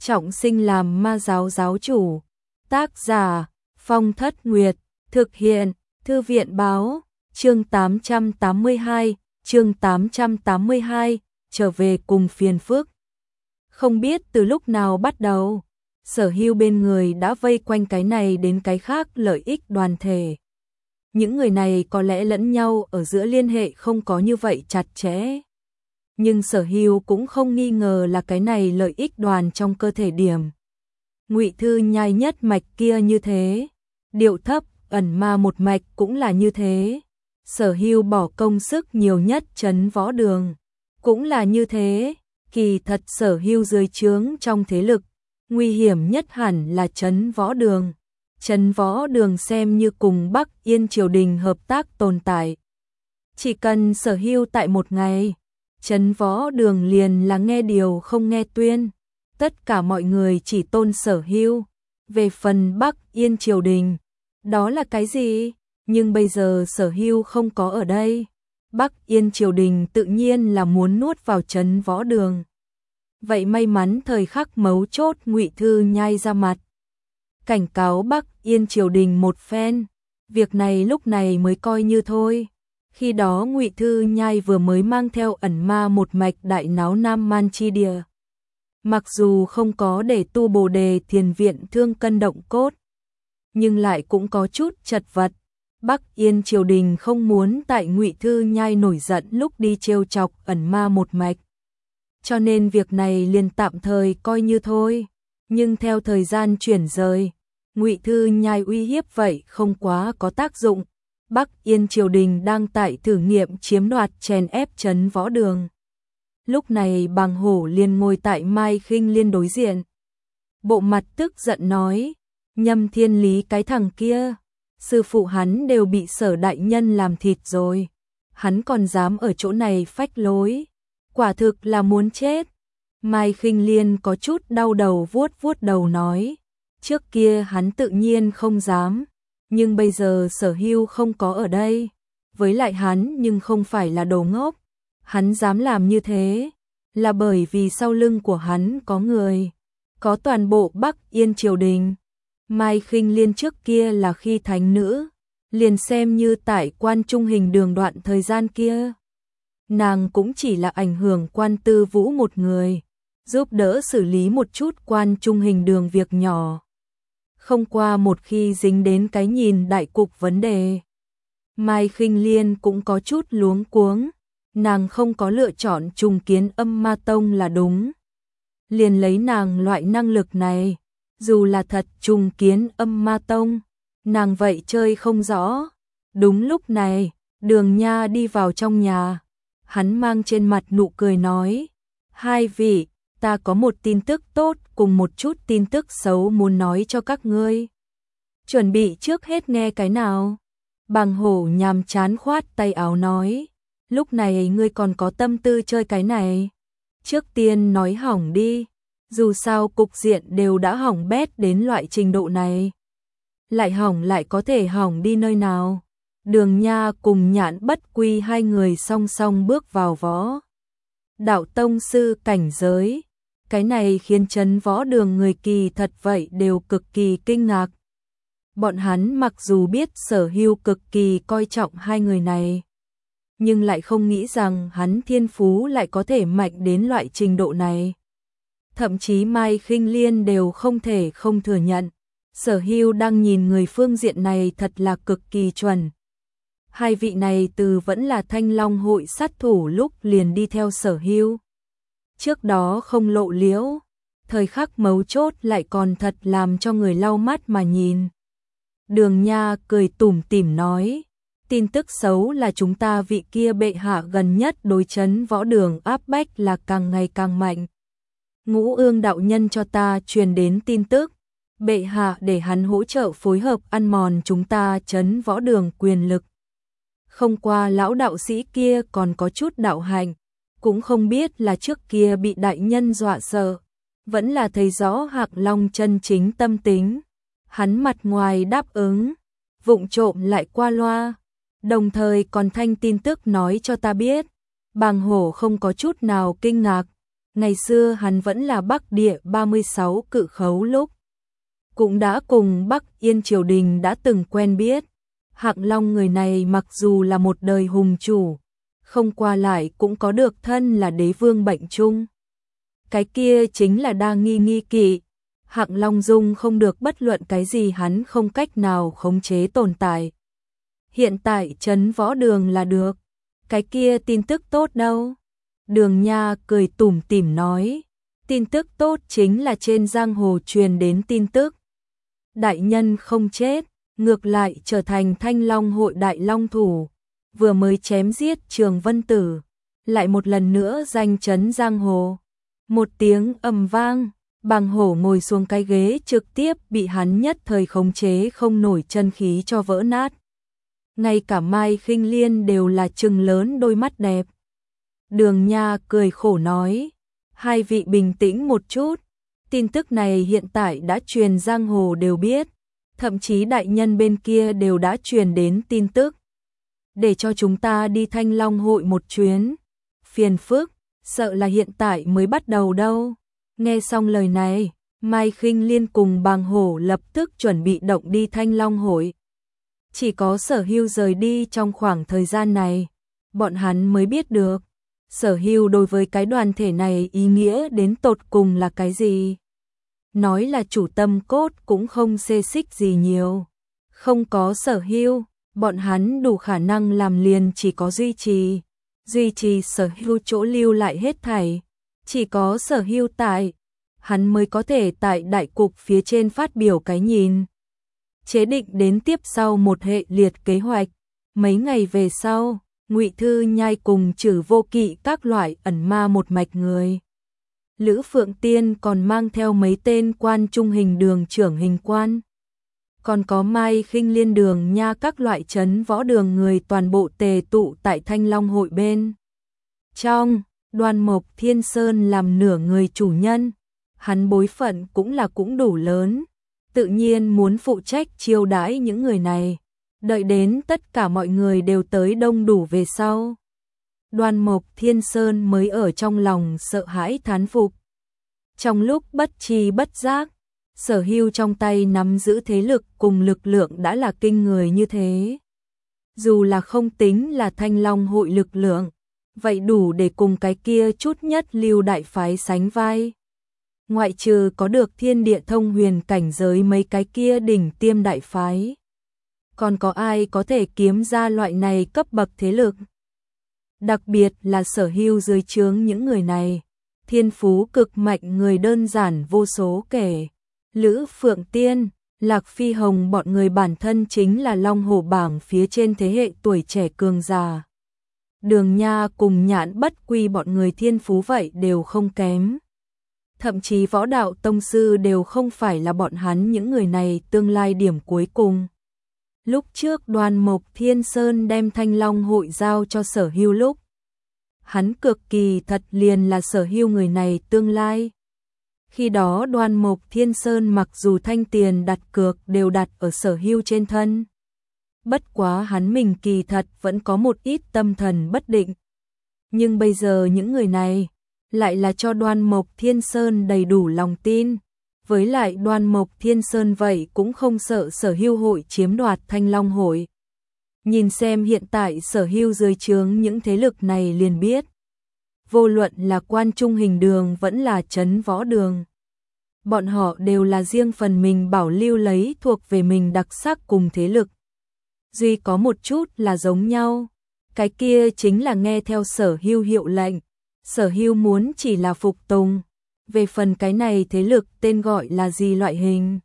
trọng sinh làm ma giáo giáo chủ. Tác giả Phong Thất Nguyệt, thực hiện Thư viện Báo. Chương 882, trở về cùng phiền phức. Không biết từ lúc nào bắt đầu, Sở Hưu bên người đã vây quanh cái này đến cái khác lợi ích đoàn thể. Những người này có lẽ lẫn nhau ở giữa liên hệ không có như vậy chặt chẽ. Nhưng Sở Hưu cũng không nghi ngờ là cái này lợi ích đoàn trong cơ thể điểm. Ngụy Thư Nhai nhất mạch kia như thế, điệu thấp, ẩn ma một mạch cũng là như thế. Sở Hưu bỏ công sức nhiều nhất Trấn Võ Đường, cũng là như thế. Kỳ thật Sở Hưu dưới trướng trong thế lực, nguy hiểm nhất hẳn là Trấn Võ Đường. Trấn Võ Đường xem như cùng Bắc Yên triều đình hợp tác tồn tại. Chỉ cần Sở Hưu tại một ngày, Trấn Võ Đường liền là nghe điều không nghe tuyên. Tất cả mọi người chỉ tôn Sở Hưu. Về phần Bắc Yên triều đình, đó là cái gì? Nhưng bây giờ Sở Hưu không có ở đây. Bắc Yên triều đình tự nhiên là muốn nuốt vào Trấn Võ Đường. Vậy may mắn thời khắc mấu chốt Ngụy Thư Nhai ra mặt, cảnh cáo Bắc Yên triều đình một phen. Việc này lúc này mới coi như thôi. Khi đó Ngụy Thư Nhai vừa mới mang theo ẩn ma một mạch đại náo Nam Man chi địa. Mặc dù không có để tu Bồ Đề Thiền Viện thương cân động cốt, nhưng lại cũng có chút chật vật. Bắc Yên triều đình không muốn tại Ngụy Thư Nhai nổi giận lúc đi trêu chọc ẩn ma một mạch. Cho nên việc này liền tạm thời coi như thôi. Nhưng theo thời gian chuyển rời, Ngụy Thư Nhai uy hiếp vậy không quá có tác dụng. Bắc Yên triều đình đang tại thử nghiệm chiếm đoạt chèn ép Trấn Võ Đường. Lúc này Bàng Hổ liền ngồi tại Mai Khinh Liên đối diện. Bộ mặt tức giận nói, Nhâm Thiên Lý cái thằng kia, sư phụ hắn đều bị Sở đại nhân làm thịt rồi. Hắn còn dám ở chỗ này phách lối, quả thực là muốn chết. Mai Khinh Liên có chút đau đầu vuốt vuốt đầu nói, trước kia hắn tự nhiên không dám, nhưng bây giờ Sở Hưu không có ở đây. Với lại hắn nhưng không phải là đồ ngốc. Hắn dám làm như thế là bởi vì sau lưng của hắn có người, có toàn bộ Bắc Yên triều đình. Mai Khinh Liên trước kia là khi thánh nữ, liền xem như tại Quan Trung Hình Đường đoạn thời gian kia, nàng cũng chỉ là ảnh hưởng Quan Tư Vũ một người, giúp đỡ xử lý một chút Quan Trung Hình Đường việc nhỏ. Không qua một khi dính đến cái nhìn đại cục vấn đề, Mai Khinh Liên cũng có chút luống cuống. Nàng không có lựa chọn trùng kiến Âm Ma Tông là đúng. Liền lấy nàng loại năng lực này, dù là thật trùng kiến Âm Ma Tông, nàng vậy chơi không rõ. Đúng lúc này, Đường Nha đi vào trong nhà. Hắn mang trên mặt nụ cười nói, hai vị, ta có một tin tức tốt cùng một chút tin tức xấu muốn nói cho các ngươi. Chuẩn bị trước hết nghe cái nào? Bàng Hổ nhàm chán khoát tay áo nói, lúc này ngươi còn có tâm tư chơi cái này? Trước tiên nói hỏng đi, dù sao cục diện đều đã hỏng bét đến loại trình độ này. Lại hỏng lại có thể hỏng đi nơi nào? Đường Nha cùng Nhạn Bất Quy hai người song song bước vào võ đạo tông sư cảnh giới. Cái này khiến Trấn Võ Đường người kỳ thật vậy đều cực kỳ kinh ngạc. Bọn hắn mặc dù biết Sở Hưu cực kỳ coi trọng hai người này, nhưng lại không nghĩ rằng hắn thiên phú lại có thể mạnh đến loại trình độ này. Thậm chí Mai Khinh Liên đều không thể không thừa nhận, Sở Hưu đang nhìn người phương diện này thật là cực kỳ chuẩn. Hai vị này từ vẫn là Thanh Long hội sát thủ lúc liền đi theo Sở Hưu. Trước đó không lộ liễu, thời khắc mấu chốt lại còn thật làm cho người lau mắt mà nhìn. Đường Nha cười tủm tỉm nói, tin tức xấu là chúng ta vị kia bệ hạ gần nhất đối Trấn Võ Đường áp bách là càng ngày càng mạnh. Ngũ Ương đạo nhân cho ta truyền đến tin tức, bệ hạ để hắn hỗ trợ phối hợp ăn mòn chúng ta Trấn Võ Đường quyền lực. Không qua lão đạo sĩ kia còn có chút đạo hạnh, cũng không biết là trước kia bị đại nhân dọa sợ, vẫn là thấy rõ Hạc Long chân chính tâm tính. Hắn mặt ngoài đáp ứng, vụng trộm lại qua loa, đồng thời còn thanh tin tức nói cho ta biết. Bàng Hổ không có chút nào kinh ngạc, Ngày xưa hắn vẫn là Bắc Địa 36 cự khấu lúc, cũng đã cùng Bắc Yên triều đình đã từng quen biết. Hạng Long người này mặc dù là một đời hùng chủ, không qua lại cũng có được thân là đế vương bệnh chung. Cái kia chính là đa nghi nghi kỵ. Hạng Long Dung không được bất luận cái gì hắn không cách nào khống chế tồn tại. Hiện tại trấn võ đường là được. Cái kia tin tức tốt đâu? Đường Nha cười tủm tỉm nói. Tin tức tốt chính là trên giang hồ truyền đến tin tức. Đại nhân không chết, ngược lại trở thành Thanh Long hội đại long thủ. Vừa mới chém giết Trường Vân Tử, lại một lần nữa danh chấn giang hồ. Một tiếng ầm vang, Bàng Hổ ngồi xuống cái ghế trực tiếp bị hắn nhất thời khống chế không nổi chân khí cho vỡ nát. Ngay cả Mai Khinh Liên đều là trừng lớn đôi mắt đẹp. Đường Nha cười khổ nói, hai vị bình tĩnh một chút, tin tức này hiện tại đã truyền giang hồ đều biết, thậm chí đại nhân bên kia đều đã truyền đến tin tức. Để cho chúng ta đi Thanh Long hội một chuyến. Phiền phức, sợ là hiện tại mới bắt đầu đâu. Nghe xong lời này, Mai Khinh Liên cùng Bàng Hổ lập tức chuẩn bị động đi Thanh Long hội. Chỉ có Sở Hưu rời đi trong khoảng thời gian này, bọn hắn mới biết được Sở Hưu đối với cái đoàn thể này ý nghĩa đến tột cùng là cái gì. Nói là chủ tâm cốt cũng không xê xích gì nhiều. Không có Sở Hưu, bọn hắn đủ khả năng làm liền chỉ có duy trì Sở Hưu chỗ lưu lại hết thảy. Chỉ có Sở Hưu tại, hắn mới có thể tại đại cục phía trên phát biểu cái nhìn. Chế định đến tiếp sau một hệ liệt kế hoạch. Mấy ngày về sau, Ngụy Thư Nhai cùng Trử Vô Kỵ các loại ẩn ma một mạch người. Lữ Phượng Tiên còn mang theo mấy tên quan trung hình đường trưởng hình quan. Còn có Mai Khinh Liên Đường Nha các loại trấn võ đường người toàn bộ tề tụ tại Thanh Long hội bên. Trong, Đoan Mộc Thiên Sơn làm nửa người chủ nhân, hắn bối phận cũng đủ lớn, tự nhiên muốn phụ trách chiêu đãi những người này. Đợi đến tất cả mọi người đều tới đông đủ về sau, Đoan Mộc Thiên Sơn mới ở trong lòng sợ hãi thán phục. Trong lúc bất tri bất giác, Sở Hưu trong tay nắm giữ thế lực cùng lực lượng đã là kinh người như thế. Dù là không tính là Thanh Long hội lực lượng, vậy đủ để cùng cái kia chút nhất lưu đại phái sánh vai. Ngoại trừ có được thiên địa thông huyền cảnh giới mấy cái kia đỉnh tiêm đại phái, còn có ai có thể kiếm ra loại này cấp bậc thế lực? Đặc biệt là Sở Hưu dưới trướng những người này, thiên phú cực mạnh người đơn giản vô số kể. Lữ Phượng Tiên, Lạc Phi Hồng bọn người bản thân chính là long hổ bảng phía trên thế hệ tuổi trẻ cường già. Đường Nha cùng Nhãn Bất Quy bọn người thiên phú vậy đều không kém. Thậm chí võ đạo tông sư đều không phải là bọn hắn những người này tương lai điểm cuối cùng. Lúc trước Đoan Mộc Thiên Sơn đem Thanh Long hội giao cho Sở Hưu lúc, hắn cực kỳ thật liền là Sở Hưu người này tương lai. Khi đó Đoan Mộc Thiên Sơn mặc dù thanh tiền đặt cược đều đặt ở Sở Hưu trên thân. Bất quá hắn mình kỳ thật vẫn có một ít tâm thần bất định. Nhưng bây giờ những người này lại là cho Đoan Mộc Thiên Sơn đầy đủ lòng tin. Với lại Đoan Mộc Thiên Sơn vậy cũng không sợ Sở Hưu hội chiếm đoạt Thanh Long hội. Nhìn xem hiện tại Sở Hưu dưới trướng những thế lực này liền biết. Vô luận là quan trung hình đường vẫn là trấn võ đường, bọn họ đều là riêng phần mình bảo lưu lấy thuộc về mình đặc sắc cùng thế lực. Duy có một chút là giống nhau, cái kia chính là nghe theo Sở Hưu hiệu lệnh. Sở Hưu muốn chỉ là phục tùng. Về phần cái này thế lực tên gọi là gì loại hình,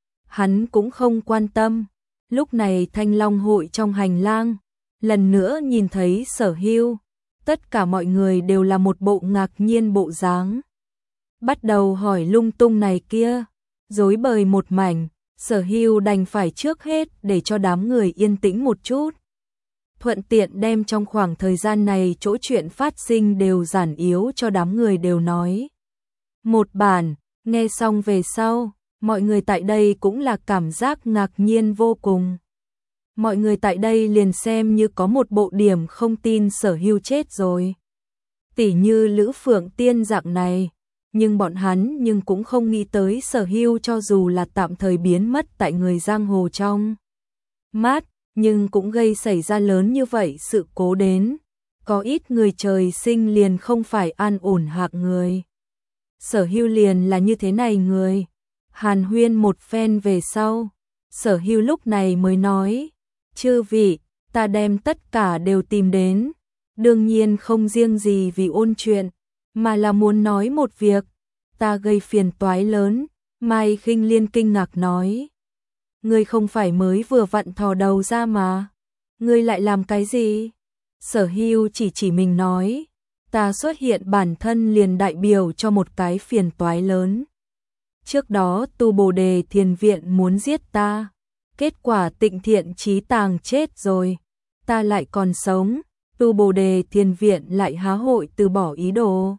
hắn cũng không quan tâm. Lúc này Thanh Long hội trong hành lang, lần nữa nhìn thấy Sở Hưu, tất cả mọi người đều là một bộ ngạc nhiên bộ dáng. Bắt đầu hỏi lung tung này kia, rối bời một mảnh. Sở Hưu đành phải trước hết để cho đám người yên tĩnh một chút, thuận tiện đem trong khoảng thời gian này chỗ chuyện phát sinh đều giản yếu cho đám người đều nói một bản. Nghe xong về sau, mọi người tại đây cũng là cảm giác ngạc nhiên vô cùng. Mọi người tại đây liền xem như có một bộ điểm không tin Sở Hưu chết rồi. Tỉ như Lữ Phượng Tiên dạng này, nhưng bọn hắn cũng không nghĩ tới Sở Hưu cho dù là tạm thời biến mất tại người giang hồ trong mắt, nhưng cũng gây xảy ra lớn như vậy sự cố đến. Có ít người trời sinh liền không phải an ổn hạng người. Sở Hưu liền là như thế này người. Hàn huyên một phen về sau, Sở Hưu lúc này mới nói, chư vị, ta đem tất cả đều tìm đến, đương nhiên không riêng gì vì ôn chuyện, mà là muốn nói một việc, ta gây phiền toái lớn. Mai Khinh Liên kinh ngạc nói, ngươi không phải mới vừa vặn thò đầu ra mà, ngươi lại làm cái gì? Sở Hưu chỉ mình nói, ta xuất hiện bản thân liền đại biểu cho một cái phiền toái lớn. Trước đó Tu Bồ Đề Thiền Viện muốn giết ta, kết quả Tịnh Thiện Chí Tàng chết rồi, ta lại còn sống, Tu Bồ Đề Thiền Viện lại há hội từ bỏ ý đồ.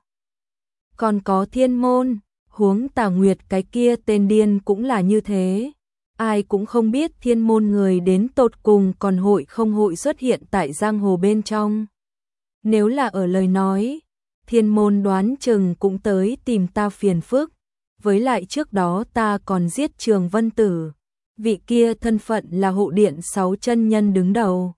Còn có Thiên Môn, huống Tà Nguyệt cái kia tên điên cũng là như thế. Ai cũng không biết Thiên Môn người đến tột cùng còn hội không hội xuất hiện tại giang hồ bên trong. Nếu là ở lời nói, Thiên Môn đoán chừng cũng tới tìm ta phiền phức. Với lại trước đó ta còn giết Trường Vân Tử, vị kia thân phận là hộ điện 6 chân nhân đứng đầu.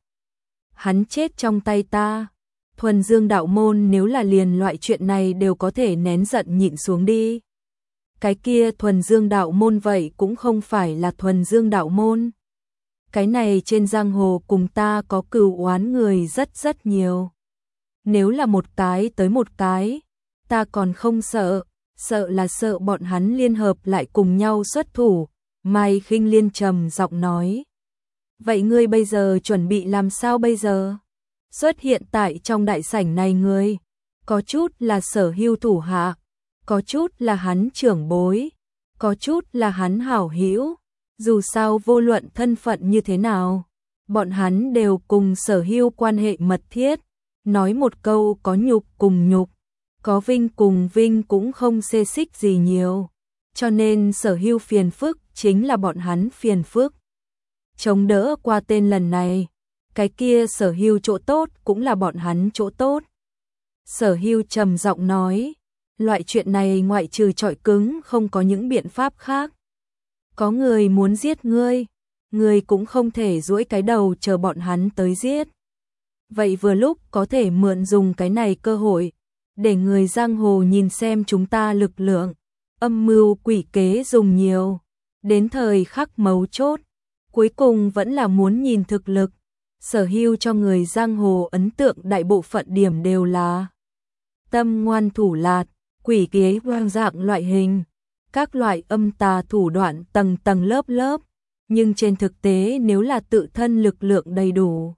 Hắn chết trong tay ta. Thuần Dương đạo môn nếu là liền loại chuyện này đều có thể nén giận nhịn xuống đi. Cái kia Thuần Dương đạo môn vậy cũng không phải là Thuần Dương đạo môn. Cái này trên giang hồ cùng ta có cừu oán người rất nhiều. Nếu là một cái tới một cái, ta còn không sợ, sợ là sợ bọn hắn liên hợp lại cùng nhau xuất thủ. Mai Khinh Liên trầm giọng nói, vậy ngươi bây giờ chuẩn bị làm sao bây giờ? Xuất hiện tại trong đại sảnh này người, có chút là Sở Hưu thủ hạ, có chút là hắn trưởng bối, có chút là hắn hảo hữu. Dù sao vô luận thân phận như thế nào, bọn hắn đều cùng Sở Hưu quan hệ mật thiết. Nói một câu có nhục cùng nhục, có vinh cùng vinh cũng không xê xích gì nhiều. Cho nên Sở Hưu phiền phức chính là bọn hắn phiền phức. Chống đỡ qua tên lần này, cái kia Sở Hưu chỗ tốt cũng là bọn hắn chỗ tốt. Sở Hưu trầm giọng nói, loại chuyện này ngoại trừ trọi cứng không có những biện pháp khác. Có người muốn giết ngươi, ngươi cũng không thể duỗi cái đầu chờ bọn hắn tới giết. Vậy vừa lúc có thể mượn dùng cái này cơ hội, để người giang hồ nhìn xem chúng ta lực lượng, âm mưu quỷ kế dùng nhiều. Đến thời khắc mấu chốt, cuối cùng vẫn là muốn nhìn thực lực. Sở Hưu cho người giang hồ ấn tượng đại bộ phận điểm đều là tâm ngoan thủ lạt, quỷ kế hoang dạng loại hình, các loại âm tà thủ đoạn tầng tầng lớp lớp, nhưng trên thực tế nếu là tự thân lực lượng đầy đủ,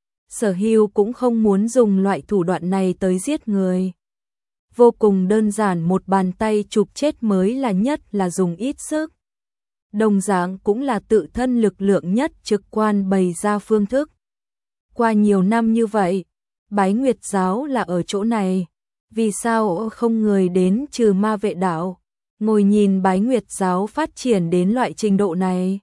Sở Hưu cũng không muốn dùng loại thủ đoạn này tới giết người. Vô cùng đơn giản, một bàn tay chụp chết mới là nhất là dùng ít sức. Đồng dạng cũng là tự thân lực lượng nhất trực quan bày ra phương thức. Qua nhiều năm như vậy, Bái Nguyệt giáo là ở chỗ này, vì sao không người đến trừ Ma Vệ đạo, ngồi nhìn Bái Nguyệt giáo phát triển đến loại trình độ này?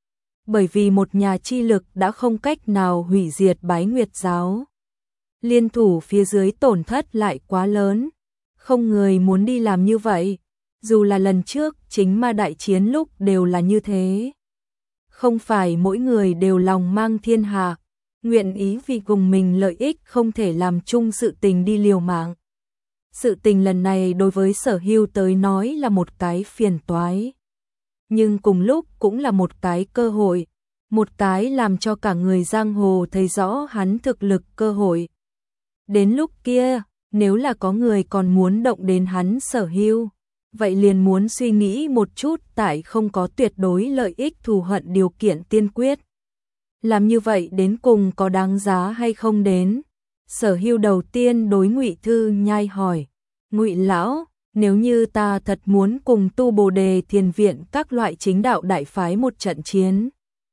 Bởi vì một nhà chi lực đã không cách nào hủy diệt Bái Nguyệt giáo. Liên thủ phía dưới tổn thất lại quá lớn, không người muốn đi làm như vậy, dù là lần trước chính Ma đại chiến lúc đều là như thế. Không phải mỗi người đều lòng mang thiên hạ, nguyện ý vì cùng mình lợi ích không thể làm chung sự tình đi liều mạng. Sự tình lần này đối với Sở Hưu tới nói là một cái phiền toái, nhưng cùng lúc cũng là một cái cơ hội, một cái làm cho cả người giang hồ thấy rõ hắn thực lực cơ hội. Đến lúc kia, nếu là có người còn muốn động đến hắn Sở Hưu, vậy liền muốn suy nghĩ một chút, tại không có tuyệt đối lợi ích thù hận điều kiện tiên quyết. Làm như vậy đến cùng có đáng giá hay không đến? Sở Hưu đầu tiên đối Ngụy Thư Nhai hỏi, Ngụy lão, nếu như ta thật muốn cùng Tu Bồ Đề Thiền Viện các loại chính đạo đại phái một trận chiến,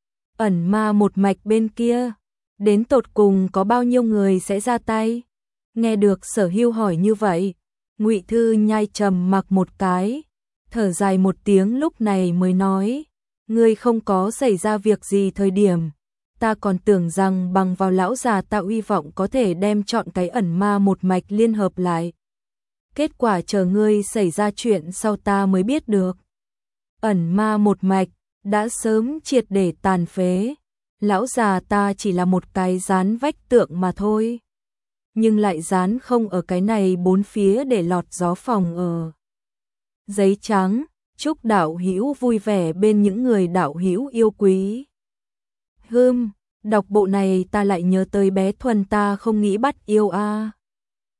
ẩn ma một mạch bên kia, đến tột cùng có bao nhiêu người sẽ ra tay? Nghe được Sở Hưu hỏi như vậy, Ngụy Thư Nhai trầm mặc một cái, thở dài một tiếng lúc này mới nói, ngươi không có xảy ra việc gì thời điểm, ta còn tưởng rằng bằng vào lão già ta uy vọng có thể đem chọn cái ẩn ma một mạch liên hợp lại. Kết quả chờ ngươi xảy ra chuyện sau ta mới biết được. Ẩn ma một mạch đã sớm triệt để tàn phế. Lão già ta chỉ là một cái dán vách tượng mà thôi. Nhưng lại dán không ở cái này bốn phía để lọt gió phòng ở. Giấy trắng, chúc đạo hữu vui vẻ bên những người đạo hữu yêu quý. Đọc bộ này ta lại nhớ tới bé Thuần ta không nghĩ bắt yêu a.